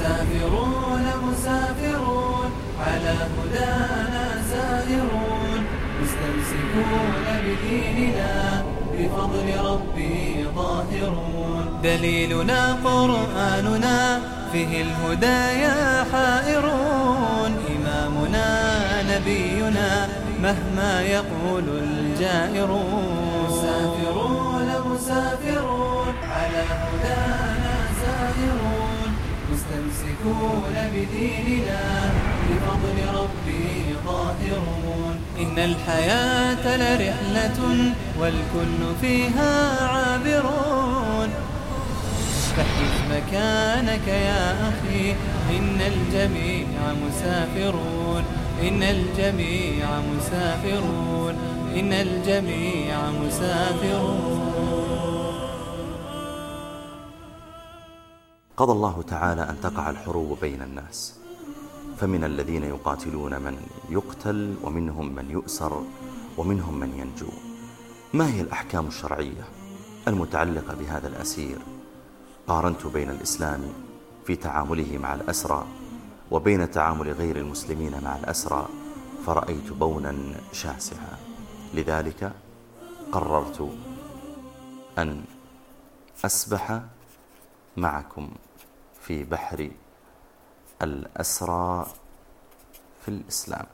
مسافرون مسافرون على هدانا سائرون مستمسكون بديننا بفضل ربي ظاهرون. دليلنا قرآننا فيه الهدايا حائرون. إمامنا نبينا مهما يقول الجائرون. مسافرون مسافرون على هدانا سائرون مستمسكون بديننا بفضل ربي ظاهرون. إن الحياة لرحلة والكل فيها عابرون. فاحجز مكانك يا أخي إن الجميع مسافرون. إن الجميع مسافرون. إن الجميع مسافرون. قضى الله تعالى أن تقع الحروب بين الناس، فمن الذين يقاتلون من يقتل، ومنهم من يؤسر، ومنهم من ينجو. ما هي الأحكام الشرعية المتعلقة بهذا الأسير؟ قارنت بين الإسلام في تعامله مع الأسرى وبين تعامل غير المسلمين مع الأسرى، فرأيت بونا شاسعا. لذلك قررت أن أسبح معكم في بحر الأسرى في الإسلام.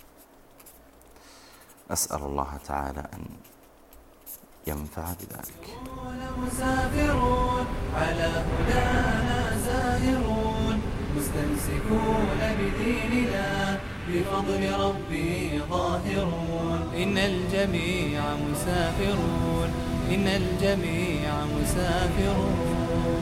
أسأل الله تعالى أن ينفع بذلك. مسافرون على هدانا سائرون مستمسكون بديننا بفضل ربي ظاهرون. إن الجميع مسافرون. إن الجميع مسافرون.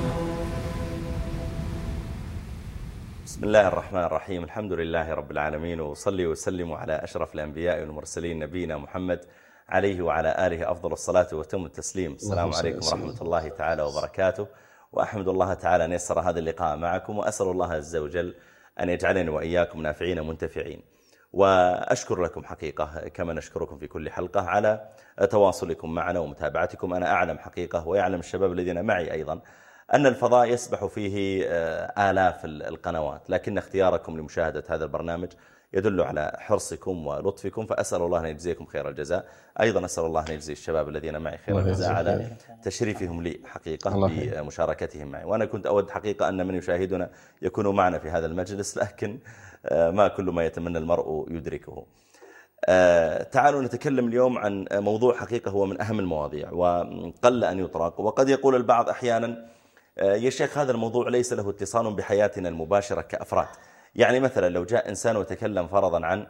بسم الله الرحمن الرحيم. الحمد لله رب العالمين، وصلي وسلم على أشرف الأنبياء والمرسلين نبينا محمد عليه وعلى آله أفضل الصلاة وتم التسليم. السلام عليكم ورحمة الله تعالى وبركاته. وأحمد الله تعالى أن يسر هذا اللقاء معكم، وأسأل الله عز وجل أن يجعلني وإياكم نافعين منتفعين. وأشكر لكم حقيقة كما نشكركم في كل حلقة على تواصلكم معنا ومتابعتكم. أنا أعلم حقيقة، ويعلم الشباب الذين معي أيضا، أن الفضاء يسبح فيه آلاف القنوات، لكن اختياركم لمشاهدة هذا البرنامج يدل على حرصكم ولطفكم، فأسأل الله أن يجزيكم خير الجزاء. أيضا أسأل الله أن يجزي الشباب الذين معي خير الجزاء على تشريفهم لي حقيقة بمشاركتهم معي. وأنا كنت أود حقيقة أن من يشاهدنا يكونوا معنا في هذا المجلس، لكن ما كل ما يتمنى المرء يدركه. تعالوا نتكلم اليوم عن موضوع حقيقة هو من أهم المواضيع وقل أن يطرق. وقد يقول البعض أحيانا: يا شيخ، هذا الموضوع ليس له اتصال بحياتنا المباشرة كأفراد. يعني مثلا لو جاء إنسان وتكلم فرضا عن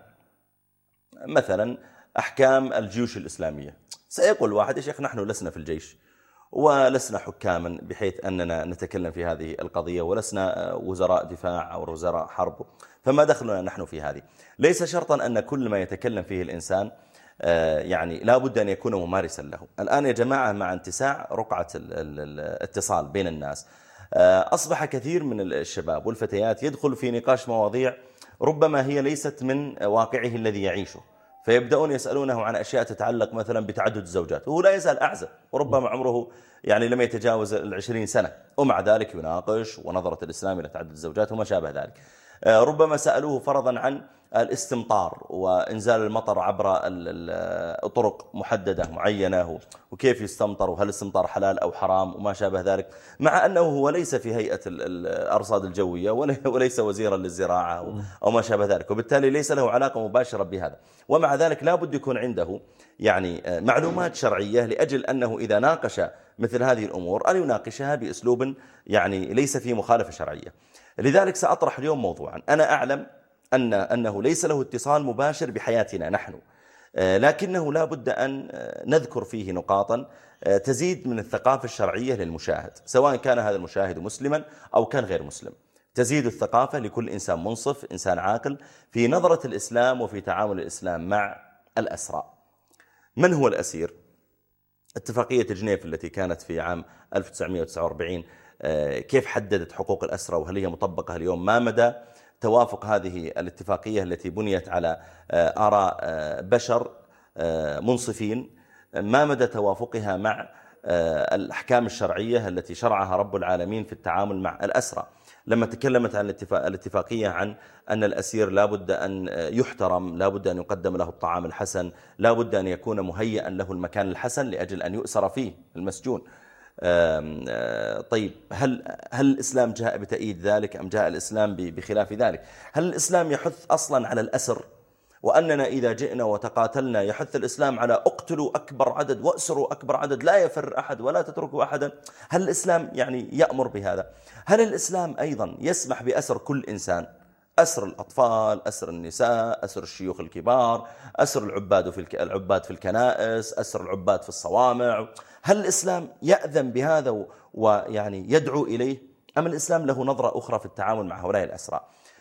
مثلا أحكام الجيوش الإسلامية، سيقول واحد: يا شيخ، نحن لسنا في الجيش ولسنا حكاما بحيث أننا نتكلم في هذه القضية، ولسنا وزراء دفاع أو وزراء حرب، فما دخلنا نحن في هذه. ليس شرطا أن كل ما يتكلم فيه الإنسان يعني لا بد أن يكون ممارسا له. الآن يا جماعة، مع اتساع رقعة الاتصال بين الناس، أصبح كثير من الشباب والفتيات يدخل في نقاش مواضيع ربما هي ليست من واقعه الذي يعيشه، فيبدأون يسألونه عن أشياء تتعلق مثلا بتعدد الزوجات، وهو لا يسأل أعزب، وربما عمره يعني لم يتجاوز 20 سنة، ومع ذلك يناقش ونظرة الإسلام إلى تعدد الزوجات وما شابه ذلك. ربما سألوه فرضا عن الاستمطار وإنزال المطر عبر طرق محددة معينة، وكيف يستمطر، وهل الاستمطار حلال أو حرام وما شابه ذلك، مع أنه هو ليس في هيئة الأرصاد الجوية وليس وزيرا للزراعة أو ما شابه ذلك، وبالتالي ليس له علاقة مباشرة بهذا. ومع ذلك لا بد يكون عنده يعني معلومات شرعية، لأجل أنه إذا ناقش مثل هذه الأمور أن يناقشها بأسلوب يعني ليس فيه مخالفة شرعية. لذلك سأطرح اليوم موضوعا أنا أعلم أنه ليس له اتصال مباشر بحياتنا نحن، لكنه لا بد أن نذكر فيه نقاطا تزيد من الثقافة الشرعية للمشاهد، سواء كان هذا المشاهد مسلما أو كان غير مسلم. تزيد الثقافة لكل إنسان منصف، إنسان عاقل، في نظرة الإسلام وفي تعامل الإسلام مع الأسرى. من هو الأسير؟ اتفاقية جنيف التي كانت في عام 1949 كيف حددت حقوق الأسرى، وهل هي مطبقة اليوم؟ ما مدى توافق هذه الاتفاقية التي بنيت على آراء بشر منصفين، ما مدى توافقها مع الأحكام الشرعية التي شرعها رب العالمين في التعامل مع الأسرى. لما تكلمت عن الاتفاقية عن أن الأسير لابد أن يحترم، لابد أن يقدم له الطعام الحسن، لابد أن يكون مهيئا له المكان الحسن لأجل أن يؤسر فيه المسجون. طيب هل الإسلام جاء بتأييد ذلك أم جاء الإسلام بخلاف ذلك؟ هل الإسلام يحث أصلا على الأسر، وأننا إذا جئنا وتقاتلنا يحث الإسلام على اقتلوا أكبر عدد وأسروا أكبر عدد، لا يفر أحد ولا تتركوا أحدا؟ هل الإسلام يعني يأمر بهذا؟ هل الإسلام أيضا يسمح بأسر كل إنسان؟ أسر الأطفال، أسر النساء، أسر الشيوخ الكبار، أسر العباد في الكنائس، أسر العباد في الصوامع. هل الإسلام يأذن بهذا ويعني يدعو إليه، أم الإسلام له نظرة أخرى في التعامل مع هؤلاء الأسرى؟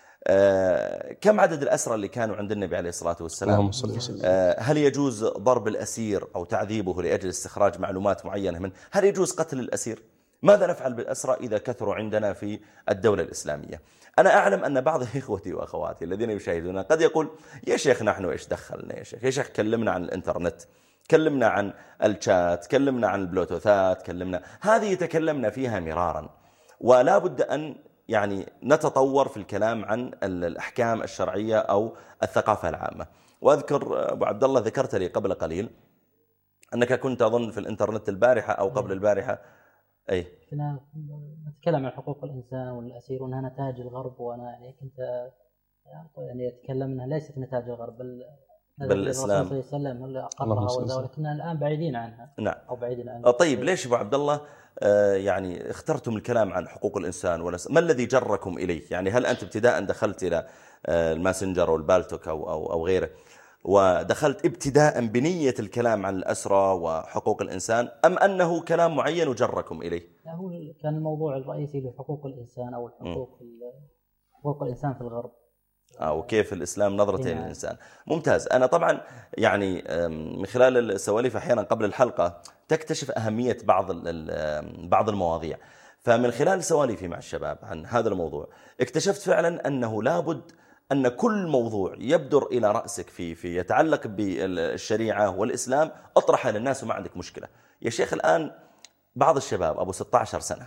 كم عدد الأسرى اللي كانوا عند النبي عليه الصلاة والسلام؟ هل يجوز ضرب الأسير أو تعذيبه لأجل استخراج معلومات معينة منه؟ هل يجوز قتل الأسير؟ ماذا نفعل بالأسرى إذا كثروا عندنا في الدولة الإسلامية؟ أنا أعلم أن بعض إخوتي وأخواتي الذين يشاهدون قد يقول يا شيخ نحن إيش دخلنا يا شيخ كلمنا عن الإنترنت، كلمنا عن الشات، كلمنا عن البلوتوثات، هذه تكلمنا فيها مرارا، ولا بد أن يعني نتطور في الكلام عن الأحكام الشرعية أو الثقافة العامة. وأذكر أبو عبد الله ذكرت لي قبل قليل أنك كنت أظن في الإنترنت البارحة أو قبل البارحة كنا نتكلم عن حقوق الإنسان والأسير وأنها نتاج الغرب، وأنا يعني كنت يعني أتكلم أنها ليست نتاج الغرب بل الإسلام صلى الله عليه وسلم اللي أقرها ولكننا الآن بعيدين عنها. نعم. أو بعيدين عنها. طيب ليش أبو عبد الله يعني اخترتم الكلام عن حقوق الإنسان ما الذي جركم إليه؟ يعني هل أنت ابتداء دخلت إلى الماسنجر والبالتوك أو غيره ودخلت ابتداء بنية الكلام عن الأسرى وحقوق الإنسان، أم أنه كلام معين وجركم إليه؟ لا، هو كان الموضوع الرئيسي لحقوق الإنسان أو حقوق الإنسان في الغرب، وكيف الإسلام نظرته للإنسان. ممتاز. أنا طبعا يعني من خلال السواليف أحيانا قبل الحلقة تكتشف أهمية بعض المواضيع، فمن خلال سواليفي مع الشباب عن هذا الموضوع اكتشفت فعلا أنه لابد أن كل موضوع يبدر إلى رأسك في يتعلق بالشريعة والإسلام أطرحه للناس وما عندك مشكلة. يا شيخ الآن بعض الشباب أبو 16 سنة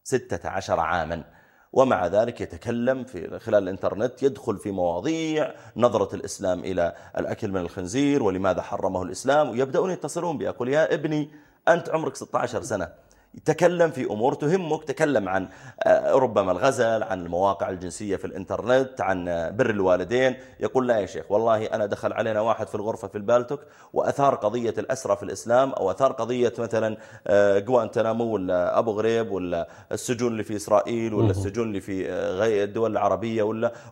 16 عاما ومع ذلك يتكلم في خلال الإنترنت، يدخل في مواضيع نظرة الإسلام إلى الأكل من الخنزير ولماذا حرمه الإسلام، ويبدأون يتصلون بي يقول يا ابني أنت عمرك 16 سنة تكلم في أمور تهمك، تكلم عن ربما الغزل، عن المواقع الجنسية في الإنترنت، عن بر الوالدين. يقول لا يا شيخ والله أنا دخل علينا واحد في الغرفة في البالتوك وأثار قضية الأسرى في الإسلام، أو أثار قضية مثلا غوانتنامو ولا أبو غريب ولا السجون اللي في إسرائيل ولا السجون اللي في الدول العربية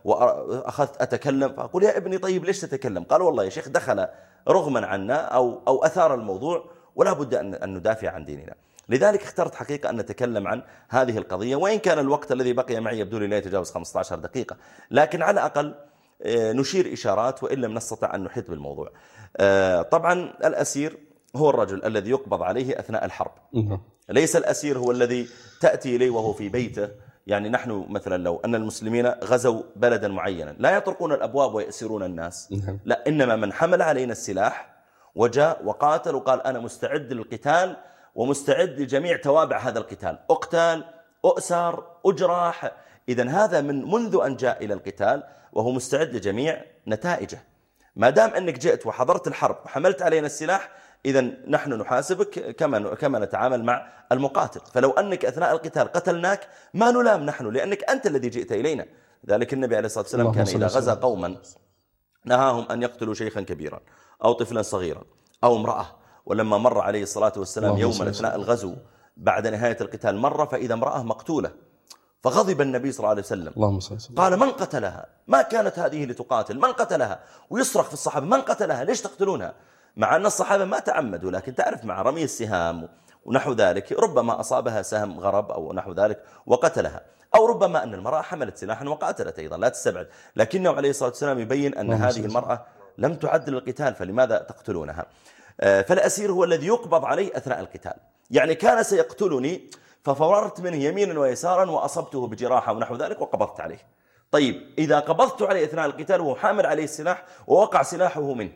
وأخذت أتكلم. فأقول يا ابني طيب ليش تتكلم؟ قال والله يا شيخ دخل رغما عنا أو أثار الموضوع ولا بد أن ندافع عن ديننا. لذلك اخترت حقيقة أن نتكلم عن هذه القضية، وإن كان الوقت الذي بقي معي يبدو لي لا يتجاوز 15 دقيقة، لكن على الأقل نشير إشارات وإن لم نستطع أن نحيط بالموضوع. طبعا الأسير هو الرجل الذي يقبض عليه أثناء الحرب، ليس الأسير هو الذي تأتي إليه وهو في بيته. يعني نحن مثلا لو أن المسلمين غزوا بلدا معينا لا يطرقون الأبواب ويأسرون الناس، لا، إنما من حمل علينا السلاح وجاء وقاتل وقال أنا مستعد للقتال ومستعد لجميع توابع هذا القتال، أقتل، أؤسر، أجرح، إذن هذا منذ أن جاء إلى القتال وهو مستعد لجميع نتائجه. ما دام أنك جئت وحضرت الحرب وحملت علينا السلاح، إذن نحن نحاسبك كما نتعامل مع المقاتل. فلو أنك أثناء القتال قتلناك ما نلام نحن، لأنك أنت الذي جئت إلينا. ذلك النبي عليه الصلاة والسلام كان إذا غزا قوما نهاهم أن يقتلوا شيخا كبيرا أو طفلا صغيرا أو امرأة. ولما مر عليه الصلاة والسلام يوما أثناء الغزو بعد نهاية القتال مرة فإذا امرأة مقتولة، فغضب النبي صلى الله عليه وسلم قال من قتلها؟ ما كانت هذه لتقاتل، من قتلها؟ ويصرخ في الصحابة من قتلها؟ ليش تقتلونها؟ مع أن الصحابة ما تعمدوا، لكن تعرف مع رمي السهام ونحو ذلك ربما أصابها سهم غرب أو نحو ذلك وقتلها، أو ربما أن المرأة حملت سلاحا وقاتلت أيضا، لا تستبعد. لكنه عليه الصلاة والسلام يبين أن هذه المرأة لم تعد للقتال، فلماذا تقتلونها؟ فالأسير هو الذي يقبض عليه أثناء القتال. يعني كان سيقتلني ففررت منه يمينا ويسارا وأصبته بجراحة ونحو ذلك وقبضت عليه. طيب إذا قبضت عليه أثناء القتال وهو حامل عليه السلاح ووقع سلاحه منه،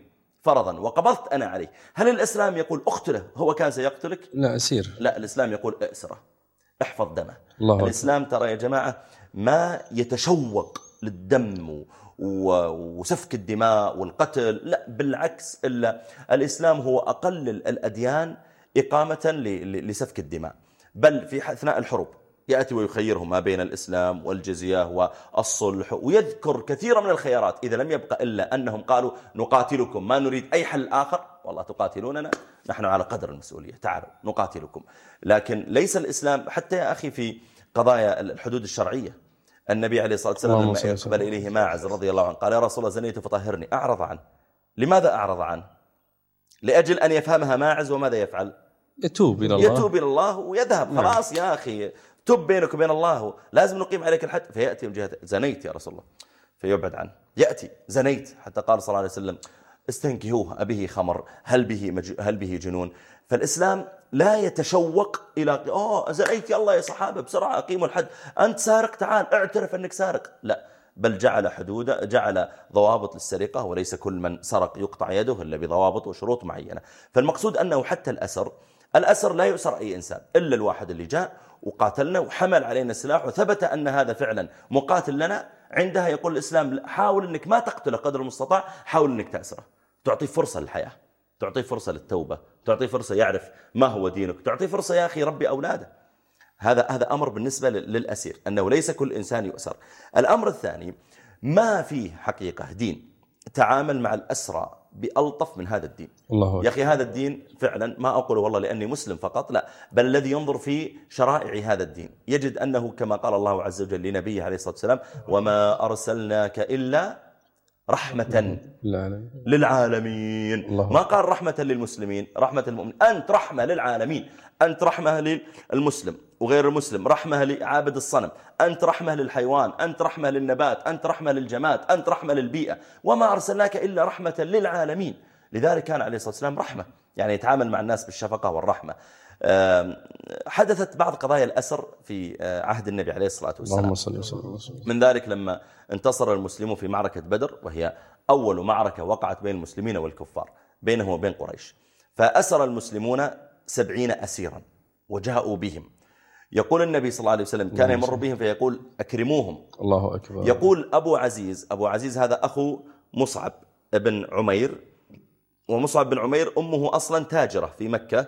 فرضا وقبضت أنا عليه، هل الإسلام يقول أقتله هو كان سيقتلك؟ لا أسير. لا، الإسلام يقول أسره، احفظ دمه. الله الإسلام أكبر. ترى يا جماعة ما يتشوق للدم وسفك الدماء والقتل، لا بالعكس، إلا الإسلام هو أقل الأديان إقامة لسفك الدماء، بل في أثناء الحروب يأتي ويخيرهم ما بين الإسلام والجزية والصلح، ويذكر كثيرا من الخيارات، إذا لم يبقى إلا أنهم قالوا نقاتلكم ما نريد أي حل آخر، والله تقاتلوننا نحن على قدر المسؤولية، تعالوا نقاتلكم. لكن ليس الإسلام حتى يا أخي في قضايا الحدود الشرعية، النبي عليه الصلاة والسلام لما يقبل إليه ماعز رضي الله عنه قال يا رسول الله زنيت فطهرني، أعرض عنه. لماذا أعرض عنه؟ لأجل أن يفهمها ماعز وماذا يفعل؟ يتوب إلى الله ويذهب. خلاص يا أخي تب بينك وبين الله، لازم نقيم عليك الحد. فيأتي من جهة زنيت يا رسول الله فيبعد عنه، يأتي زنيت، حتى قال صلى الله عليه وسلم استنكهوه أبه خمر هل به جنون. فالإسلام لا يتشوق إلى زنيت يا الله يا صحابة بسرعة أقيموا الحد، أنت سارق تعال اعترف أنك سارق، لا، بل جعل حدود، جعل ضوابط للسرقة، وليس كل من سرق يقطع يده إلا بضوابط وشروط معينة. فالمقصود أنه حتى الأسر لا يؤسر أي إنسان إلا الواحد اللي جاء وقاتلنا وحمل علينا السلاح وثبت أن هذا فعلا مقاتل لنا، عندها يقول الإسلام حاول أنك ما تقتله قدر المستطاع، حاول أنك تأسره، تعطيه فرصة للحياة، تعطيه فرصة للتوبة، تعطيه فرصة يعرف ما هو دينك، تعطيه فرصة يا أخي ربي أولاده. هذا أمر بالنسبة للأسير، أنه ليس كل إنسان يؤسر. الأمر الثاني، ما فيه حقيقة دين تعامل مع الأسرى بألطف من هذا الدين. الله يا أخي هذا الدين فعلا، ما أقول والله لأني مسلم فقط، لا، بل الذي ينظر في شرائع هذا الدين يجد أنه كما قال الله عز وجل لنبيه عليه الصلاة والسلام وما أرسلناك إلا رحمة للعالمين. ما قال رحمة للمسلمين، رحمة المؤمنين، أنت رحمة للعالمين، أنت رحمة للمسلم وغير المسلم، رحمة لعابد الصنم، أنت رحمة للحيوان، أنت رحمة للنبات، أنت رحمة للجماد، أنت رحمة للبيئة، وما أرسلناك إلا رحمة للعالمين. لذلك كان عليه الصلاة والسلام رحمة، يعني يتعامل مع الناس بالشفقة والرحمة. حدثت بعض قضايا الأسر في عهد النبي عليه الصلاة والسلام، من ذلك لما انتصر المسلمون في معركة بدر، وهي أول معركة وقعت بين المسلمين والكفار بينهم وبين قريش، فأسر المسلمون 70 أسيرا وجاءوا بهم. يقول النبي صلى الله عليه وسلم كان يمر بهم فيقول أكرموهم. الله أكبر. يقول أبو عزيز هذا أخو مصعب بن عمير، ومصعب بن عمير أمه أصلا تاجرة في مكة،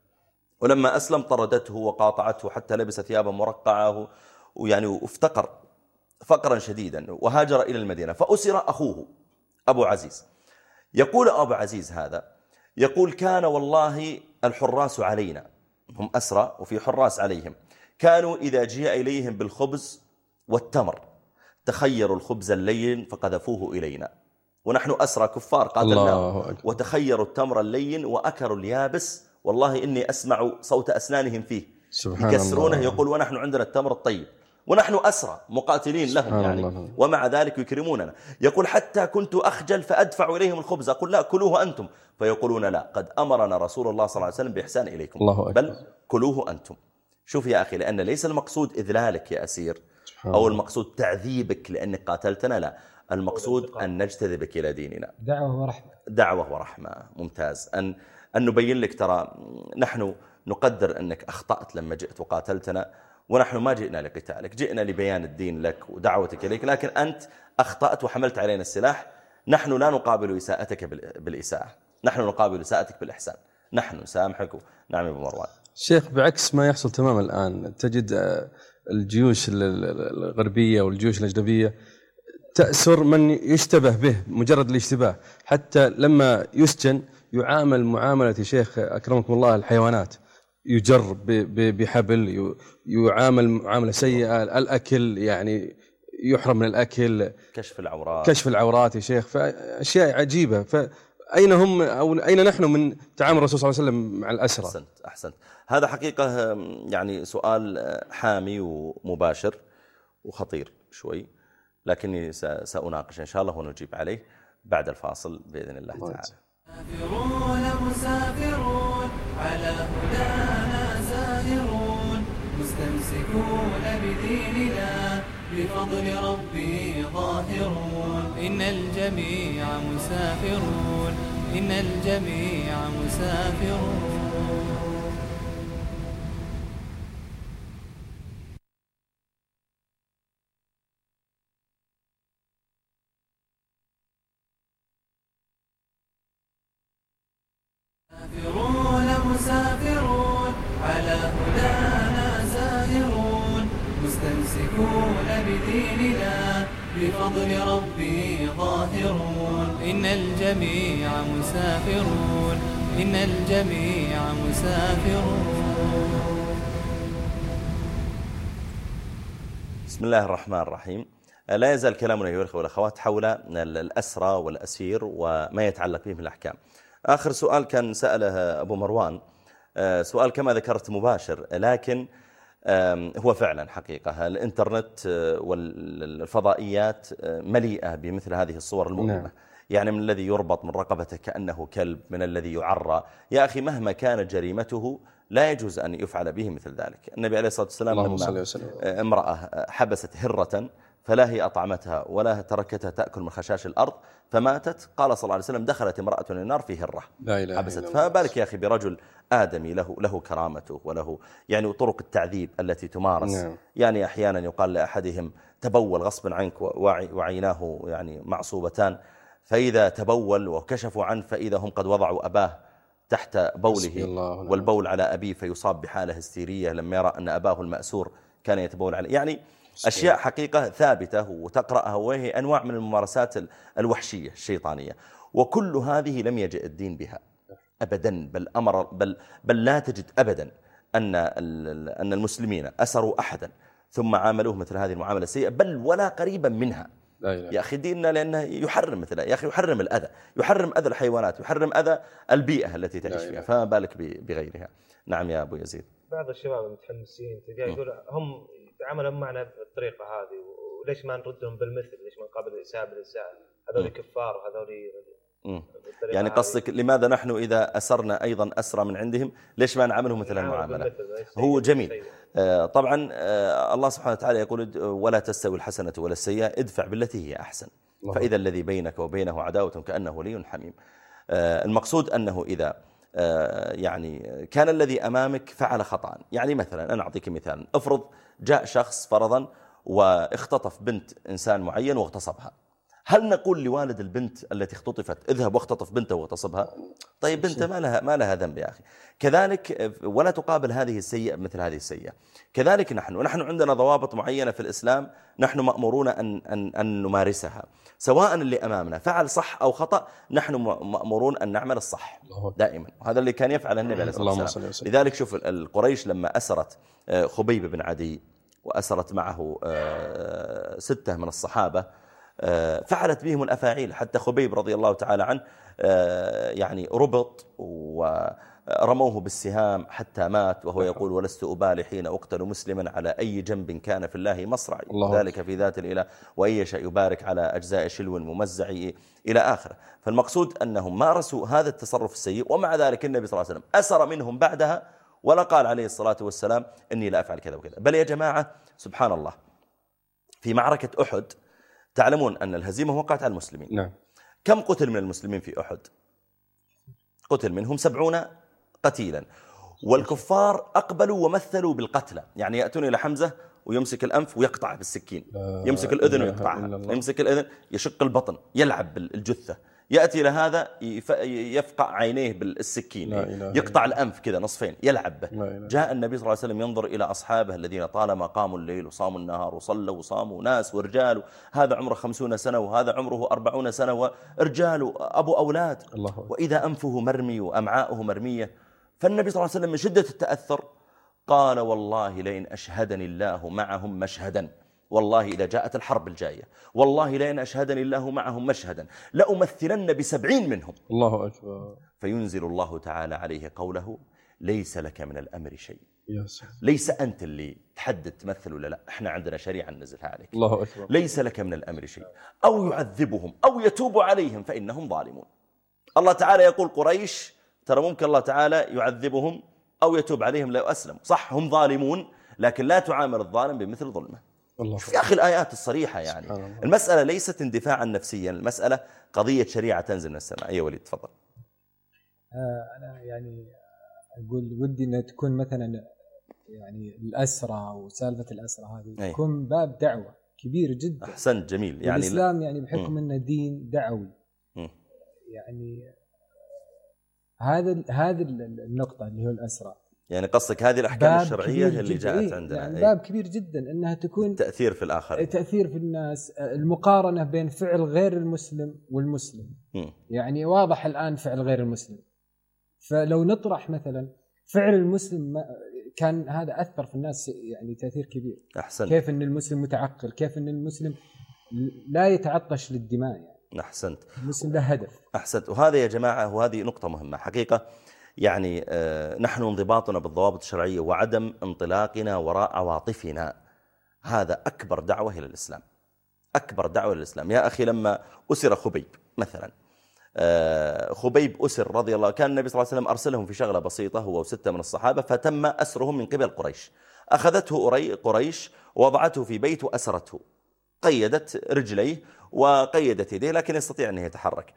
ولما أسلم طردته وقاطعته حتى لبس ثيابا مرقعة، ويعني وافتقر فقرا شديدا، وهاجر إلى المدينة، فأسر أخوه أبو عزيز. يقول أبو عزيز هذا، يقول كان والله الحراس علينا، هم أسرى وفي حراس عليهم، كانوا إذا جاء إليهم بالخبز والتمر تخيروا الخبز اللين فقذفوه إلينا، ونحن أسرى كفار قاتلناهم، وتخيروا التمر اللين وأكروا اليابس، والله إني أسمع صوت أسنانهم فيه يكسرونه، يقول ونحن عندنا التمر الطيب ونحن أسرى مقاتلين لهم يعني، ومع ذلك يكرموننا. يقول حتى كنت أخجل فأدفع إليهم الخبز، أقول لا كلوه أنتم، فيقولون لا قد أمرنا رسول الله صلى الله عليه وسلم بإحسان إليكم، بل كلوه أنتم. شوف يا أخي، لأن ليس المقصود إذلالك يا أسير أو المقصود تعذيبك لأنك قاتلتنا، لا، المقصود أن نجتذبك إلى ديننا. دعوة ورحمة. ممتاز. أن نبين لك ترى نحن نقدر أنك أخطأت لما جئت وقاتلتنا، ونحن ما جئنا لقتالك، جئنا لبيان الدين لك ودعوتك إليك، لكن أنت أخطأت وحملت علينا السلاح. نحن لا نقابل إساءتك بالإساءة، نحن نقابل إساءتك بالإحسان، نحن نسامحك. نعم يا أبو مروان. شيخ، بعكس ما يحصل تماما الآن، تجد الجيوش الغربية والجيوش الأجنبية تأسر من يشتبه به مجرد الاشتباه، حتى لما يسجن يعامل معاملة شيخ أكرمكم الله الحيوانات، يجر بحبل، يعامل معاملة سيئة، الأكل يعني يحرم من الأكل، كشف العورات يا شيخ، فأشياء عجيبة. فأين هم أو أين نحن من تعامل الرسول صلى الله عليه وسلم مع الأسرى؟ أحسنت. هذا حقيقة يعني سؤال حامي ومباشر وخطير شوي، لكني سأناقش إن شاء الله ونجيب عليه بعد الفاصل بإذن الله تعالى. مسافرون على هدانا زاهرون، مستمسكون بديننا بفضل ربي ظاهرون. إن الجميع مسافرون إن الجميع مسافرون. مسافرون على هدانا زاهرون مستمسكون بديننا بفضل ربي ظاهرون. إن الجميع مسافرون إن الجميع مسافرون. بسم الله الرحمن الرحيم. لا يزال كلامنا أيها الأخوة والأخوات حول الأسرى والأسير وما يتعلق به من الأحكام. آخر سؤال كان سأله أبو مروان سؤال كما ذكرت مباشر، لكن هو فعلا حقيقة الإنترنت والفضائيات مليئة بمثل هذه الصور المؤلمة. يعني من الذي يربط من رقبته كأنه كلب، من الذي يعرى. يا أخي مهما كانت جريمته لا يجوز أن يفعل به مثل ذلك. النبي عليه الصلاة والسلام لما امرأة حبست هرة فلا هي أطعمتها ولا تركتها تأكل من خشاش الأرض فماتت، قال صلى الله عليه وسلم دخلت امرأة النار في هرة حبست. فبالك يا أخي برجل آدمي له كرامته وله يعني طرق التعذيب التي تمارس. يعني أحيانا يقال لأحدهم تبول غصبا عنك وعيناه يعني معصوبتان، فإذا تبول وكشفوا عنه فإذا هم قد وضعوا أباه تحت بوله والبول على أبيه فيصاب بحالة هستيرية لما يرى أن أباه المأسور كان يتبول عليه. يعني أشياء حقيقة ثابتة وتقرأها، وهي أنواع من الممارسات الوحشية الشيطانية، وكل هذه لم يجئ الدين بها أبدا. بل لا تجد أبدا أن المسلمين أسروا أحدا ثم عاملوه مثل هذه المعاملة السيئة، بل ولا قريبا منها. يا أخي ديننا لأنه يحرم مثلها، يا أخي يحرم الأذى، يحرم أذى الحيوانات، يحرم أذى البيئة التي تعيش فيها، فما بالك بغيرها. نعم يا أبو يزيد. بعض الشباب المتحمسين تجي يقول هم تعاملوا معنا بالطريقة هذه وليش ما نردهم بالمثل، ليش ما نقابل الإساءة بالإساءة، هذول كفار وهذول يعني قصدك لماذا نحن إذا أسرنا أيضا أسرى من عندهم ليش ما نعملهم مثل المعاملة؟ هو جميل. طبعا الله سبحانه وتعالى يقول ولا تستوي الحسنة ولا السيئة ادفع بالتي هي أحسن فإذا الذي بينك وبينه عداوة كأنه ولي حميم. المقصود أنه إذا يعني كان الذي أمامك فعل خطأ، يعني مثلا أنا أعطيك مثال، افرض جاء شخص فرضا واختطف بنت إنسان معين واغتصبها، هل نقول لوالد البنت التي اختطفت اذهب واختطف بنته واغتصبها؟ طيب بنته ما لها ذنب يا أخي. كذلك ولا تقابل هذه السيئة مثل هذه السيئة. كذلك نحن عندنا ضوابط معينة في الإسلام نحن مأمورون أن نمارسها، سواء اللي أمامنا فعل صح أو خطأ نحن مأمورون أن نعمل الصح دائما، وهذا اللي كان يفعل النبي عليه الصلاة والسلام. لذلك شوف القريش لما أسرت خبيب بن عدي وأسرت معه 6 من الصحابة فعلت بهم الأفاعيل، حتى خبيب رضي الله تعالى عنه يعني ربط ورموه بالسهام حتى مات وهو يقول ولست أبالي حين أقتل مسلما على أي جنب كان في الله مصرعي ذلك في ذات الإله وأن يشاء يبارك على أجزاء شلو ممزع إلى آخره. فالمقصود أنهم مارسوا هذا التصرف السيء، ومع ذلك النبي صلى الله عليه وسلم أسر منهم بعدها ولا قال عليه الصلاة والسلام إني لا أفعل كذا وكذا. بل يا جماعة سبحان الله في معركة أحد تعلمون أن الهزيمة وقعت على المسلمين. نعم. كم قتل من المسلمين في أحد؟ قتل منهم 70 قتيلا، والكفار أقبلوا ومثلوا بالقتلى، يعني يأتون إلى حمزة ويمسك الأنف ويقطع بالسكين، يمسك الأذن ويقطعها، يمسك الأذن يشق البطن، يلعب بالجثة، يأتي إلى هذا يفقع عينيه بالسكين، يقطع الأنف كذا نصفين يلعب به. جاء النبي صلى الله عليه وسلم ينظر إلى أصحابه الذين طالما قاموا الليل وصاموا النهار وصلوا وصاموا، ناس ورجال، هذا عمره 50 سنة وهذا عمره 40 سنة ورجال أبو أولاد، وإذا أنفه مرمي وأمعاؤه مرمية. فالنبي صلى الله عليه وسلم من شدة التأثر قال والله لئن أشهدني الله معهم مشهدا، والله إذا جاءت الحرب الجاية والله لئن أشهدني الله معهم مشهدا لأمثلن ب70 منهم. الله أكبر. فينزل الله تعالى عليه قوله ليس لك من الأمر شيء. ليس أنت اللي تحدد تمثل ولا لا، احنا عندنا شريعة ننزلها عليك. الله أكبر. ليس لك من الأمر شيء أو يعذبهم أو يتوب عليهم فإنهم ظالمون. الله تعالى يقول قريش ترى ممكن الله تعالى يعذبهم أو يتوب عليهم لو أسلموا، صح هم ظالمون لكن لا تعامل الظالم بمثل ظلمه. شوف يا أخي الآيات الصريحة، يعني المسألة ليست اندفاعا نفسيا، المسألة قضية شريعة تنزل من السماء. أي وليد تفضل. أنا يعني أقول ودي أن تكون مثلا يعني الأسرة وسالفة الأسرة هذه تكون باب دعوة كبير جدا. أحسنت، جميل. يعني الإسلام يعني بحكم أنه دين دعوي، يعني هذه النقطة اللي هو الأسرة، يعني قصدك هذه الأحكام الشرعية اللي جاءت عندنا يعني باب كبير جدا أنها تكون تأثير في الآخر، تأثير في الناس، المقارنة بين فعل غير المسلم والمسلم. يعني واضح الآن فعل غير المسلم، فلو نطرح مثلا فعل المسلم كان هذا أثر في الناس يعني تأثير كبير. أحسنت. كيف أن المسلم متعقل، كيف أن المسلم لا يتعطش للدماء، يعني أحسنت. المسلم له هدف. أحسنت. وهذا يا جماعة، وهذه نقطة مهمة حقيقة، يعني نحن انضباطنا بالضوابط الشرعية وعدم انطلاقنا وراء عواطفنا هذا أكبر دعوة إلى الإسلام، أكبر دعوة إلى الإسلام. يا أخي لما أسر خبيب مثلا، خبيب أسر رضي الله، كان النبي صلى الله عليه وسلم أرسلهم في شغلة بسيطة هو وستة من الصحابة، فتم أسرهم من قبل قريش. أخذته قريش ووضعته في بيت وأسرته، قيدت رجليه وقيدت يديه لكن يستطيع أن يتحرك.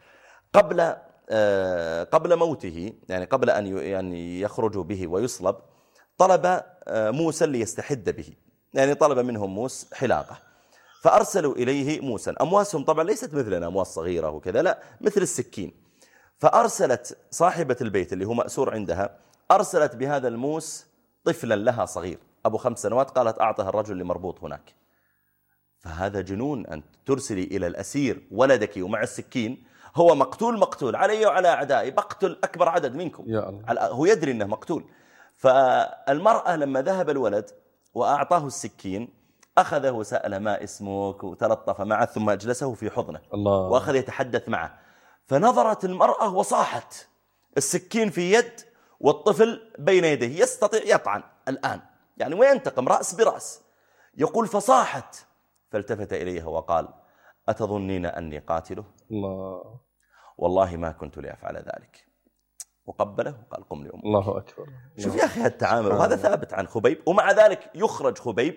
قبل موته، يعني قبل أن يعني يخرجوا به ويصلب، طلب موسى ليستحد به، يعني طلب منهم موسى حلاقة، فأرسلوا إليه موسى. أمواسهم طبعا ليست مثلنا أمواس صغيرة وكذا، لا، مثل السكين. فأرسلت صاحبة البيت اللي هو مأسور عندها، أرسلت بهذا الموس طفلا لها صغير أبو 5 سنوات، قالت أعطها الرجل اللي مربوط هناك. فهذا جنون أن ترسلي إلى الأسير ولدك ومع السكين، هو مقتول علي وعلى أعدائي، بقتل أكبر عدد منكم، يا الله. هو يدري أنه مقتول. فالمرأة لما ذهب الولد وأعطاه السكين، أخذه وسأل ما اسمك وتلطف معه، ثم أجلسه في حضنه الله، وأخذ يتحدث معه. فنظرت المرأة وصاحت، السكين في يد والطفل بين يديه، يستطيع يطعن الآن يعني وينتقم رأس برأس. يقول فصاحت، فالتفت إليها وقال أتظنين أني قاتله؟ الله، والله ما كنت لأفعل ذلك. وقبله وقال قم لأمك. الله أكبر. شوف يا أخي التعامل، وهذا ثابت عن خبيب. ومع ذلك يخرج خبيب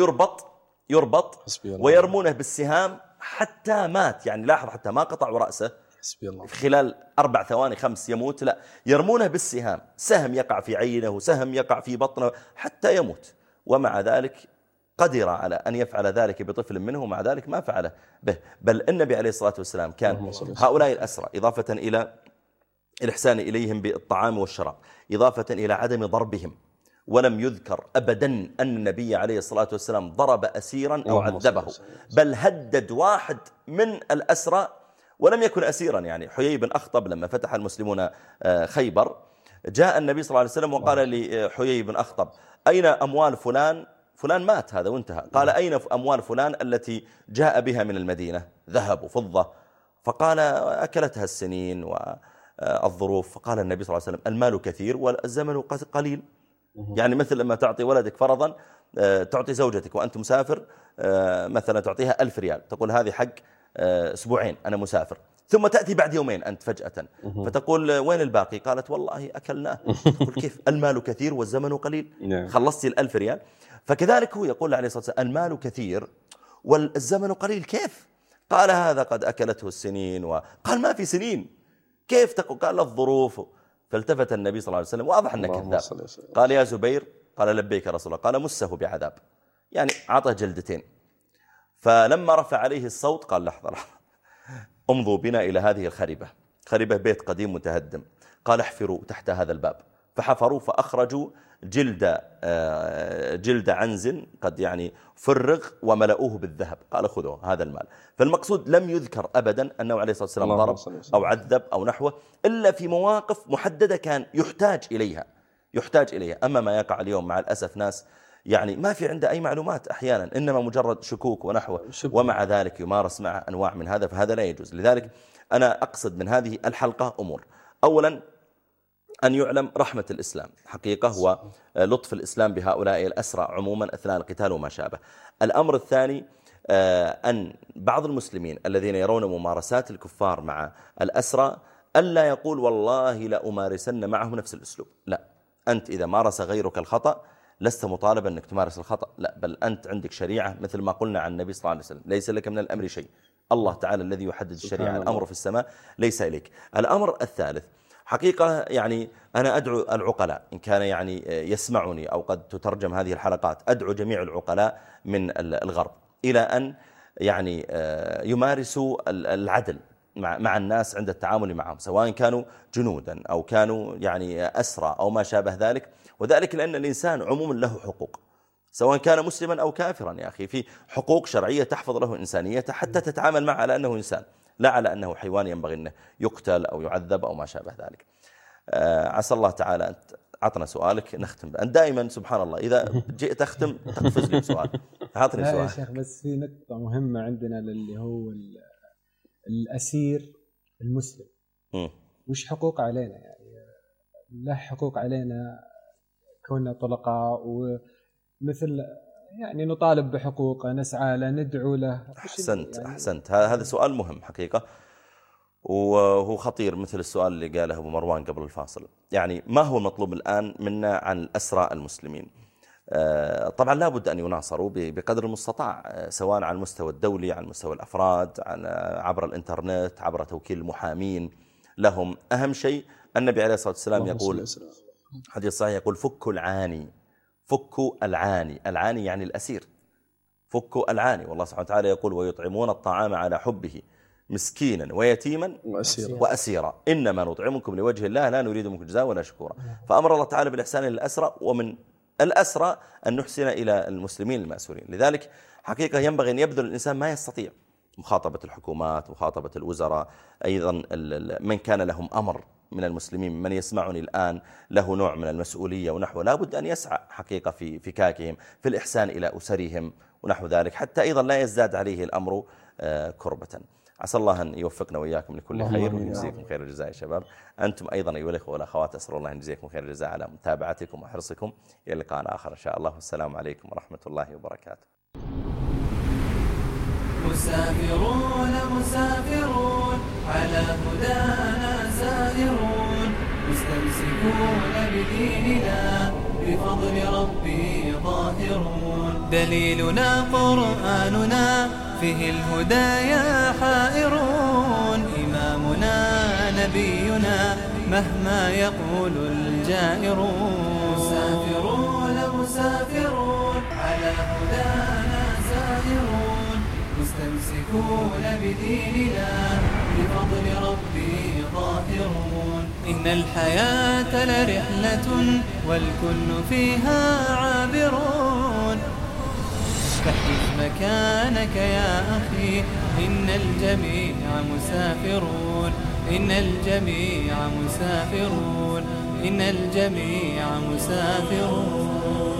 ويربط ويرمونه بالسهام حتى مات. يعني لاحظ، حتى ما قطعوا رأسه في خلال 4 ثواني 5 يموت، لا، يرمونه بالسهام، سهم يقع في عينه وسهم يقع في بطنه حتى يموت. ومع ذلك قدر على أن يفعل ذلك بطفل منه، ومع ذلك ما فعله به. بل النبي عليه الصلاة والسلام كان هؤلاء الأسرى، إضافة إلى الإحسان إليهم بالطعام والشراب، إضافة إلى عدم ضربهم، ولم يذكر أبدا أن النبي عليه الصلاة والسلام ضرب أسيرا أو عذبه، بل هدد واحد من الأسرى ولم يكن أسيرا. يعني حيي بن أخطب لما فتح المسلمون خيبر، جاء النبي صلى الله عليه وسلم وقال لحيي بن أخطب أين أموال فلان مات هذا وانتهى. قال أين أموال فلان التي جاء بها من المدينة؟ ذهب وفضة. فقال أكلتها السنين والظروف. فقال النبي صلى الله عليه وسلم المال كثير والزمن قليل. يعني مثل لما تعطي ولدك فرضا، تعطي زوجتك وأنت مسافر مثلا تعطيها 1000 ريال، تقول هذه حق 2 أسبوع أنا مسافر، ثم تأتي بعد 2 يومين أنت فجأة فتقول وين الباقي؟ قالت والله أكلناه. تقول كيف؟ المال كثير والزمن قليل. خلصتي 1000 ريال. فكذلك هو يقول عليه الصلاة والسلام المال كثير والزمن قليل. كيف؟ قال هذا قد أكلته السنين. وقال ما في سنين، كيف تقول؟ قال الظروف. فالتفت النبي صلى الله عليه وسلم، واضح أنه كذاب، قال يا زبير، قال لبيك يا رسول الله، قال مسه بعذاب، يعني عطى جلدتين. فلما رفع عليه الصوت قال لحظة امضوا بنا إلى هذه الخربة بيت قديم متهدم. قال احفروا تحت هذا الباب. فحفروا فأخرجوا جلد عنز قد يعني فرغ وملؤوه بالذهب. قال خذوا هذا المال. فالمقصود لم يذكر أبدا أنه عليه الصلاة والسلام ضرب أو عذب أو نحوه، إلا في مواقف محددة كان يحتاج إليها. أما ما يقع اليوم مع الأسف ناس يعني ما في عنده أي معلومات أحيانا، إنما مجرد شكوك ونحوه، ومع ذلك يمارس مع أنواع من هذا، فهذا لا يجوز. لذلك أنا أقصد من هذه الحلقة أمور. أولا أن يعلم رحمة الإسلام حقيقة ولطف الإسلام بهؤلاء الأسرى عموما أثناء القتال وما شابه. الأمر الثاني أن بعض المسلمين الذين يرون ممارسات الكفار مع الأسرى ألا يقول والله لا أمارسن معهم نفس الأسلوب. لا، أنت إذا مارس غيرك الخطأ لست مطالبا أنك تمارس الخطأ، لا، بل أنت عندك شريعة مثل ما قلنا عن النبي صلى الله عليه وسلم، ليس لك من الأمر شيء. الله تعالى الذي يحدد الشريعة، الأمر في السماء ليس إليك. الأمر الثالث، حقيقة يعني أنا أدعو العقلاء إن كان يعني يسمعني أو قد تترجم هذه الحلقات، أدعو جميع العقلاء من الغرب إلى أن يعني يمارسوا العدل مع الناس عند التعامل معهم، سواء كانوا جنودا أو كانوا يعني أسرى أو ما شابه ذلك. وذلك لأن الإنسان عموما له حقوق، سواء كان مسلما أو كافرا يا أخي، في حقوق شرعية تحفظ له إنسانيته حتى تتعامل معه على أنه إنسان، لا على أنه حيوان ينبغي أنه يقتل أو يعذب أو ما شابه ذلك. عسى الله تعالى أن عطنا سؤالك نختم. أنت دائما سبحان الله إذا جئت أختم تقفز لي بسؤال، عطني سؤال. يا شيخ بس في نقطة مهمة عندنا اللي هو الأسير المسلم وش حقوق علينا، يعني له حقوق علينا كوننا طلقاء، ومثل يعني نطالب بحقوقه، نسعى له، ندعو له. أحسنت يعني أحسنت، هذا سؤال مهم حقيقة، وهو خطير مثل السؤال اللي قاله أبو مروان قبل الفاصل. يعني ما هو المطلوب الآن منا عن الأسرى المسلمين؟ طبعا لا بد أن يناصروا بقدر المستطاع، سواء على المستوى الدولي، على مستوى الأفراد، عبر الإنترنت، عبر توكيل المحامين لهم. أهم شيء النبي عليه الصلاة والسلام يقول حديث صحيح، يقول فكوا العاني، فكوا العاني، العاني يعني الأسير، فكوا العاني. والله سبحانه وتعالى يقول ويطعمون الطعام على حبه مسكينا ويتيما وأسيرا إنما نطعمكم لوجه الله لا نريد منكم جزاء ولا شكورا. فأمر الله تعالى بالإحسان للأسرى، ومن الأسرى أن نحسن إلى المسلمين المأسورين. لذلك حقيقة ينبغي أن يبذل الإنسان ما يستطيع، مخاطبة الحكومات، مخاطبة الوزراء، أيضا من كان لهم أمر من المسلمين، من يسمعني الآن له نوع من المسؤولية ونحو، لا بد أن يسعى حقيقة في فكاكهم، في الإحسان إلى أسرهم ونحو ذلك، حتى أيضا لا يزداد عليه الأمر كربة. عسى الله أن يوفقنا وإياكم لكل خير ويجزيكم خير الجزاء يا شباب. أنتم أيضا أيها الأخوة والأخوات أسأل الله أن يجزيكم خير الجزاء على متابعتكم وحرصكم. إلى اللقاء آخر إن شاء الله، والسلام عليكم ورحمة الله وبركاته. مسافرون مسافرون على هدانا سائرون، مستمسكون بديننا بفضل ربي ظاهرون. دليلنا قرآننا فيه الهدايا حائرون، إمامنا نبينا مهما يقول الجائرون. مسافرون مسافرون على هدانا سائرون، مستمسكون بديننا بفضل ربي ظاهرون. إن الحياة لرحلة والكل فيها عابرون، فاحرص مكانك يا أخي، إن الجميع مسافرون، إن الجميع مسافرون، إن الجميع مسافرون.